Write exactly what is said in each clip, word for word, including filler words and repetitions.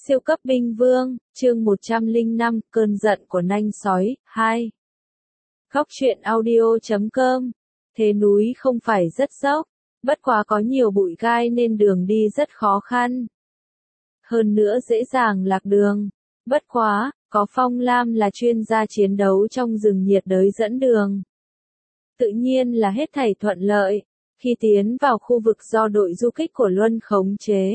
Siêu cấp binh vương, chương một trăm lẻ năm, cơn giận của nanh sói, hai. Góc truyện audio chấm com. Thế núi không phải rất dốc, bất quá có nhiều bụi gai nên đường đi rất khó khăn. Hơn nữa dễ dàng lạc đường. Bất quá, có Phong Lam là chuyên gia chiến đấu trong rừng nhiệt đới dẫn đường. Tự nhiên là hết thảy thuận lợi, khi tiến vào khu vực do đội du kích của Luân khống chế.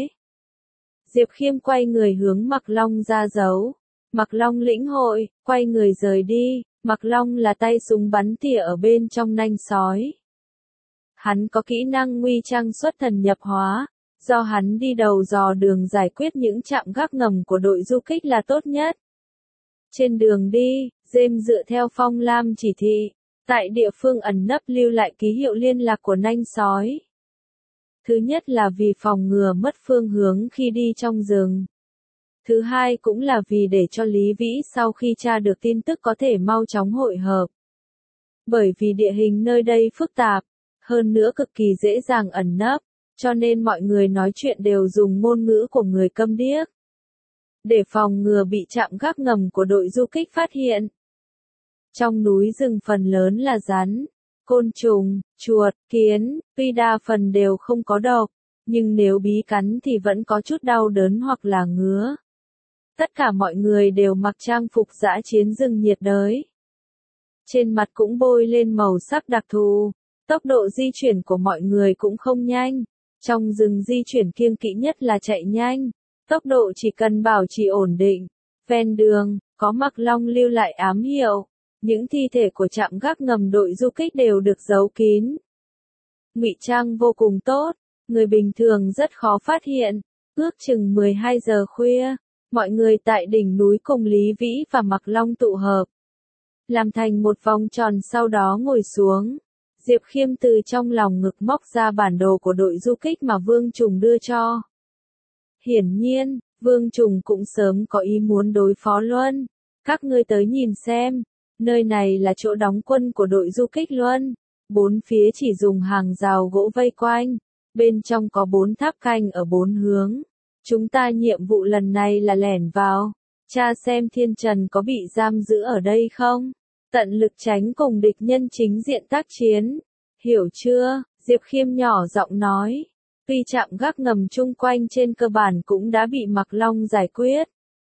Diệp Khiêm quay người hướng Mạc Long ra dấu. Mạc Long lĩnh hội, quay người rời đi. Mạc Long là tay súng bắn tỉa ở bên trong nanh sói. Hắn có kỹ năng nguy trang xuất thần nhập hóa, do hắn đi đầu dò đường giải quyết những trạm gác ngầm của đội du kích là tốt nhất. Trên đường đi, James dựa theo Phong Lam chỉ thị, tại địa phương ẩn nấp lưu lại ký hiệu liên lạc của nanh sói. Thứ nhất là vì phòng ngừa mất phương hướng khi đi trong rừng. Thứ hai cũng là vì để cho Lý Vĩ sau khi tra được tin tức có thể mau chóng hội hợp. Bởi vì địa hình nơi đây phức tạp, hơn nữa cực kỳ dễ dàng ẩn nấp, cho nên mọi người nói chuyện đều dùng ngôn ngữ của người câm điếc. Để phòng ngừa bị trạm gác ngầm của đội du kích phát hiện. Trong núi rừng phần lớn là rắn, côn trùng, chuột, kiến, tuy đa phần đều không có độc, nhưng nếu bí cắn thì vẫn có chút đau đớn hoặc là ngứa. Tất cả mọi người đều mặc trang phục dã chiến rừng nhiệt đới. Trên mặt cũng bôi lên màu sắc đặc thù, tốc độ di chuyển của mọi người cũng không nhanh. Trong rừng di chuyển kiêng kỵ nhất là chạy nhanh, tốc độ chỉ cần bảo trì ổn định. Ven đường, có Mạc Long lưu lại ám hiệu. Những thi thể của trạm gác ngầm đội du kích đều được giấu kín. Ngụy trang vô cùng tốt, người bình thường rất khó phát hiện. Ước chừng mười hai giờ khuya, mọi người tại đỉnh núi cùng Lý Vĩ và Mạc Long tụ hợp. Làm thành một vòng tròn sau đó ngồi xuống. Diệp Khiêm từ trong lòng ngực móc ra bản đồ của đội du kích mà Vương Trùng đưa cho. Hiển nhiên, Vương Trùng cũng sớm có ý muốn đối phó Luân. Các ngươi tới nhìn xem. Nơi này là chỗ đóng quân của đội du kích Luân. Bốn phía chỉ dùng hàng rào gỗ vây quanh. Bên trong có bốn tháp canh ở bốn hướng. Chúng ta nhiệm vụ lần này là lẻn vào. Tra xem Thiên Trần có bị giam giữ ở đây không? Tận lực tránh cùng địch nhân chính diện tác chiến. Hiểu chưa? Diệp Khiêm nhỏ giọng nói. Tuy trạm gác ngầm chung quanh trên cơ bản cũng đã bị Mạc Long giải quyết.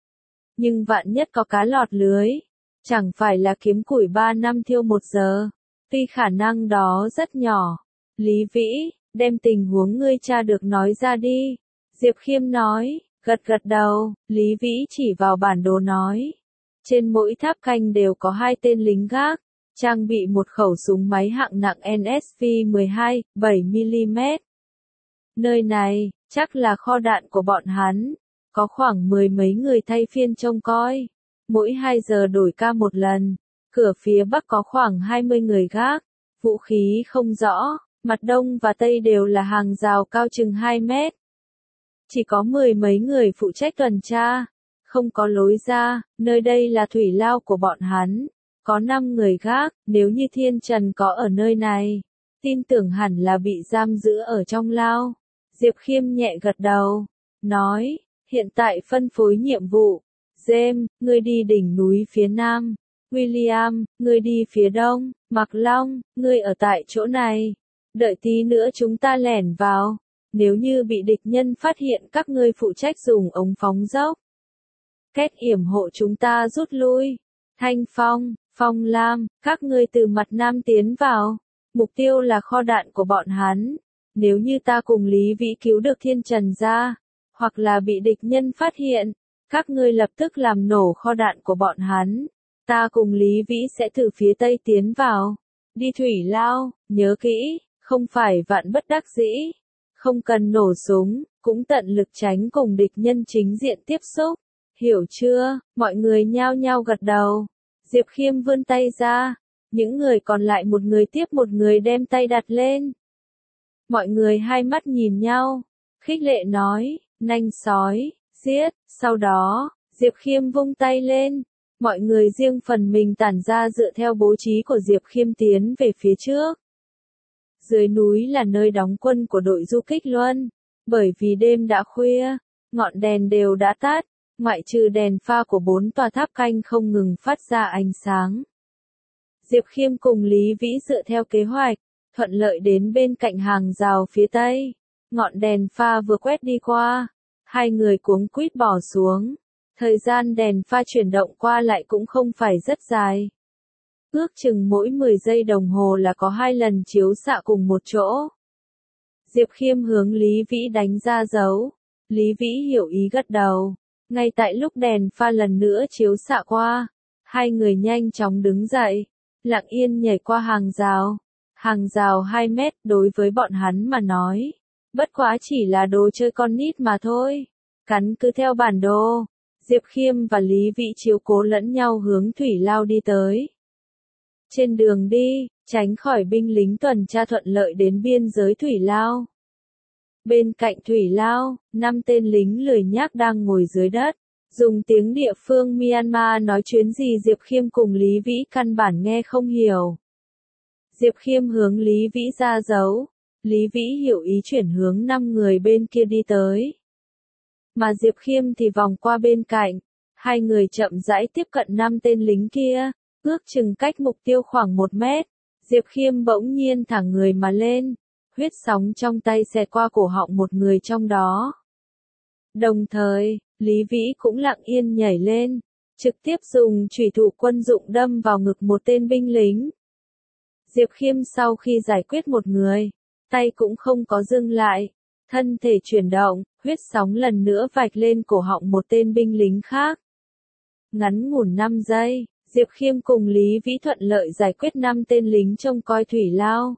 Nhưng vạn nhất có cá lọt lưới. Chẳng phải là kiếm củi ba năm thiêu một giờ. Tuy khả năng đó rất nhỏ. Lý Vĩ, đem tình huống ngươi tra được nói ra đi. Diệp Khiêm nói, gật gật đầu. Lý Vĩ chỉ vào bản đồ nói. Trên mỗi tháp canh đều có hai tên lính gác. Trang bị một khẩu súng máy hạng nặng en ét vê mười hai, bảy mi li mét. Nơi này, chắc là kho đạn của bọn hắn. Có khoảng mười mấy người thay phiên trông coi. Mỗi hai giờ đổi ca một lần. Cửa phía bắc có khoảng hai mươi người gác. Vũ khí không rõ. Mặt đông và tây đều là hàng rào cao chừng hai mét. Chỉ có mười mấy người phụ trách tuần tra. Không có lối ra. Nơi đây là thủy lao của bọn hắn. Có năm người gác. Nếu như Thiên Trần có ở nơi này, tin tưởng hẳn là bị giam giữ ở trong lao. Diệp Khiêm nhẹ gật đầu. Nói, hiện tại phân phối nhiệm vụ. James, ngươi đi đỉnh núi phía nam. William, ngươi đi phía đông. Mạc Long, ngươi ở tại chỗ này. Đợi tí nữa chúng ta lẻn vào. Nếu như bị địch nhân phát hiện các ngươi phụ trách dùng ống phóng dốc. Kết yểm hộ chúng ta rút lui. Thanh Phong, Phong Lam, các ngươi từ mặt nam tiến vào. Mục tiêu là kho đạn của bọn hắn. Nếu như ta cùng Lý Vĩ cứu được Thiên Trần ra, hoặc là bị địch nhân phát hiện, các ngươi lập tức làm nổ kho đạn của bọn hắn. Ta cùng Lý Vĩ sẽ từ phía tây tiến vào. Đi thủy lao, nhớ kỹ, không phải vạn bất đắc dĩ. Không cần nổ súng, cũng tận lực tránh cùng địch nhân chính diện tiếp xúc. Hiểu chưa? Mọi người nhao nhao gật đầu. Diệp Khiêm vươn tay ra. Những người còn lại một người tiếp một người đem tay đặt lên. Mọi người hai mắt nhìn nhau. Khích lệ nói, nanh sói, giết. Sau đó, Diệp Khiêm vung tay lên. Mọi người riêng phần mình tản ra dựa theo bố trí của Diệp Khiêm tiến về phía trước. Dưới núi là nơi đóng quân của đội du kích Luân. Bởi vì đêm đã khuya, ngọn đèn đều đã tắt. ngoại trừ đèn pha của bốn tòa tháp canh không ngừng phát ra ánh sáng. Diệp Khiêm cùng Lý Vĩ dựa theo kế hoạch, thuận lợi đến bên cạnh hàng rào phía tây. Ngọn đèn pha vừa quét đi qua, hai người cuống quýt bỏ xuống. Thời gian đèn pha chuyển động qua lại cũng không phải rất dài. Ước chừng mỗi mười giây đồng hồ là có hai lần chiếu xạ cùng một chỗ. Diệp Khiêm hướng Lý Vĩ đánh ra dấu. Lý Vĩ hiểu ý gật đầu. Ngay tại lúc đèn pha lần nữa chiếu xạ qua, hai người nhanh chóng đứng dậy, lặng yên nhảy qua hàng rào. Hàng rào hai mét đối với bọn hắn mà nói, bất quá chỉ là đồ chơi con nít mà thôi. Cắn cứ theo bản đồ, Diệp Khiêm và Lý Vĩ chiếu cố lẫn nhau hướng thủy lao đi tới. Trên đường đi, tránh khỏi binh lính tuần tra thuận lợi đến biên giới thủy lao. Bên cạnh thủy lao, năm tên lính lười nhác đang ngồi dưới đất, dùng tiếng địa phương Myanmar nói chuyến gì Diệp Khiêm cùng Lý Vĩ căn bản nghe không hiểu. Diệp Khiêm hướng Lý Vĩ ra dấu, Lý Vĩ hiểu ý chuyển hướng năm người bên kia đi tới. Mà Diệp Khiêm thì vòng qua bên cạnh, hai người chậm rãi tiếp cận năm tên lính kia, ước chừng cách mục tiêu khoảng một mét. Diệp Khiêm bỗng nhiên thẳng người mà lên, huyết sóng trong tay xẹt qua cổ họng một người trong đó. Đồng thời, Lý Vĩ cũng lặng yên nhảy lên, trực tiếp dùng chủy thủ quân dụng đâm vào ngực một tên binh lính. Diệp Khiêm sau khi giải quyết một người, tay cũng không có dừng lại, thân thể chuyển động, huyết sóng lần nữa vạch lên cổ họng một tên binh lính khác. Ngắn ngủn năm giây, Diệp Khiêm cùng Lý Vĩ thuận lợi giải quyết năm tên lính trông coi thủy lao.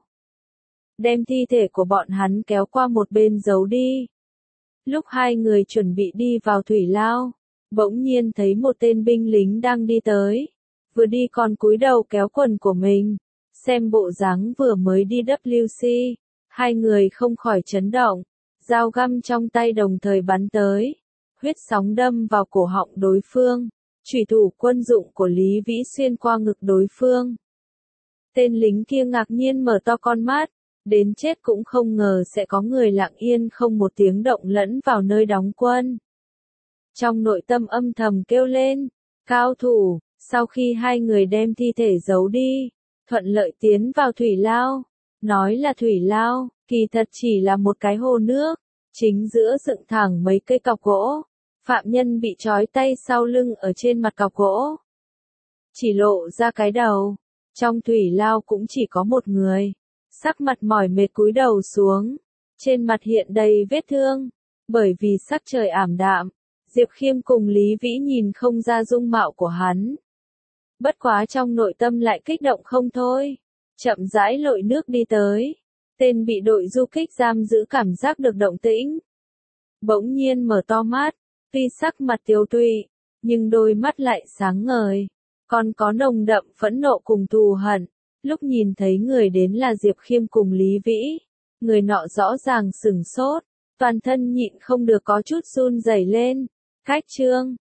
Đem thi thể của bọn hắn kéo qua một bên giấu đi. Lúc hai người chuẩn bị đi vào thủy lao, bỗng nhiên thấy một tên binh lính đang đi tới. Vừa đi còn cúi đầu kéo quần của mình. Xem bộ dáng vừa mới đi W C, hai người không khỏi chấn động. Dao găm trong tay đồng thời bắn tới. Huyết sóng đâm vào cổ họng đối phương. Chủy thủ quân dụng của Lý Vĩ xuyên qua ngực đối phương. Tên lính kia ngạc nhiên mở to con mắt. Đến chết cũng không ngờ sẽ có người lặng yên không một tiếng động lẫn vào nơi đóng quân. Trong nội tâm âm thầm kêu lên, cao thủ, sau khi hai người đem thi thể giấu đi, thuận lợi tiến vào thủy lao. Nói là thủy lao, kỳ thật chỉ là một cái hồ nước, chính giữa dựng thẳng mấy cây cọc gỗ. Phạm nhân bị trói tay sau lưng ở trên mặt cọc gỗ. Chỉ lộ ra cái đầu, trong thủy lao cũng chỉ có một người. Sắc mặt mỏi mệt cúi đầu xuống, trên mặt hiện đầy vết thương, bởi vì sắc trời ảm đạm, Diệp Khiêm cùng Lý Vĩ nhìn không ra dung mạo của hắn. Bất quá trong nội tâm lại kích động không thôi, chậm rãi lội nước đi tới, tên bị đội du kích giam giữ cảm giác được động tĩnh. Bỗng nhiên mở to mắt, tuy sắc mặt tiều tụy, nhưng đôi mắt lại sáng ngời, còn có nồng đậm phẫn nộ cùng thù hận. Lúc nhìn thấy người đến là Diệp Khiêm cùng Lý Vĩ, người nọ rõ ràng sửng sốt, toàn thân nhịn không được có chút run rẩy lên. Cách chương